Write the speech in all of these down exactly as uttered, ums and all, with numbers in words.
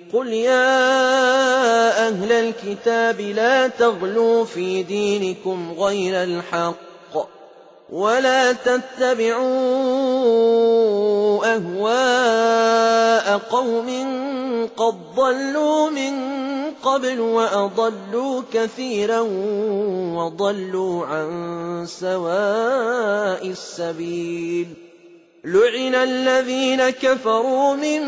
قُلْ يَا أَهْلَ الْكِتَابِ لَا تَغْلُوا فِي دِينِكُمْ غَيْرَ الْحَقِّ وَلَا تَتَّبِعُوا أَهْوَاءَ قَوْمٍ قَدْ ضَلُّوا مِن قَبْلُ وَأَضَلُّوا كَثِيرًا وَضَلُّوا عَن سَوَاءِ السَّبِيلِ لُعِنَ الَّذِينَ كَفَرُوا مِن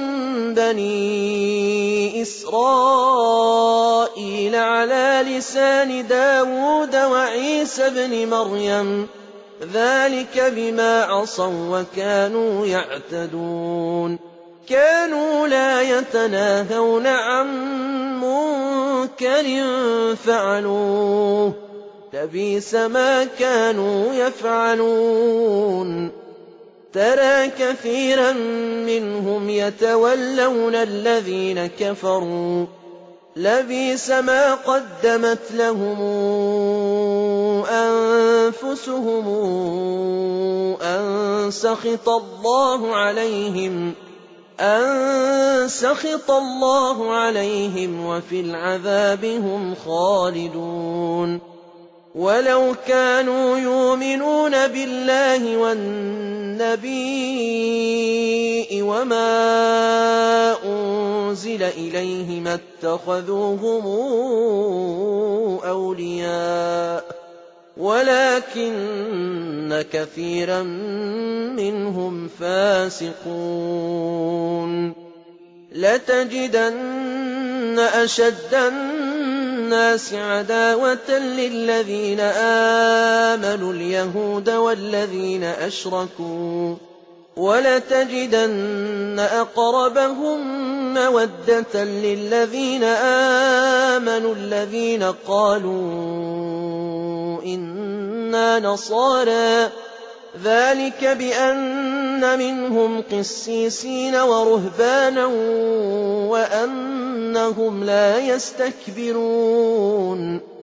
بَنِي إِسْرَائِيلَ عَلَىٰ لِسَانِ دَاوُودَ وَعِيسَى ابْنِ مَرْيَمَ ذَٰلِكَ بِمَا عَصَوا وَّكَانُوا يَعْتَدُونَ كَانُوا لَا يَتَنَاهَوْنَ عَن مُّنكَرٍ فَعَلُوهُ لَبِئْسَ مَا كَانُوا يَفْعَلُونَ تَرَىٰ كَثِيرًا مِّنْهُمْ يَتَوَلَّوْنَ الَّذِينَ كَفَرُوا لَبِئْسَ مَا قَدَّمَتْ لَهُمْ أَنفُسُهُمْ أَن سَخِطَ اللَّهُ عَلَيْهِمْ أَن سَخِطَ اللَّهُ عَلَيْهِمْ وَفِي الْعَذَابِ هُمْ خَالِدُونَ وَلَوْ كَانُوا يُؤْمِنُونَ بِاللَّهِ وَالنَّبِيِّ وَمَا أُنزِلَ إِلَيْهِ مَا اتَّخَذُوهُمْ أَوْلِيَاءَ وَلَٰكِنَّ كَثِيرًا مِّنْهُمْ فَاسِقُونَ لَتَجِدَنَّ أَشَدَّ النَّاسِ عَدَاوَةً لِّلَّذِينَ آمَنُوا الْيَهُودَ وَالَّذِينَ أَشْرَكُوا وَلَتَجِدَنَّ أَقْرَبَهُم مَّوَدَّةً لِّلَّذِينَ آمَنُوا الَّذِينَ قَالُوا إِنَّا نَصَارَىٰ ذَٰلِكَ بِأَنَّ مِنْهُمْ قِسِّيسِينَ وَرُهْبَانًا وَأَنَّهُمْ لَا يَسْتَكْبِرُونَ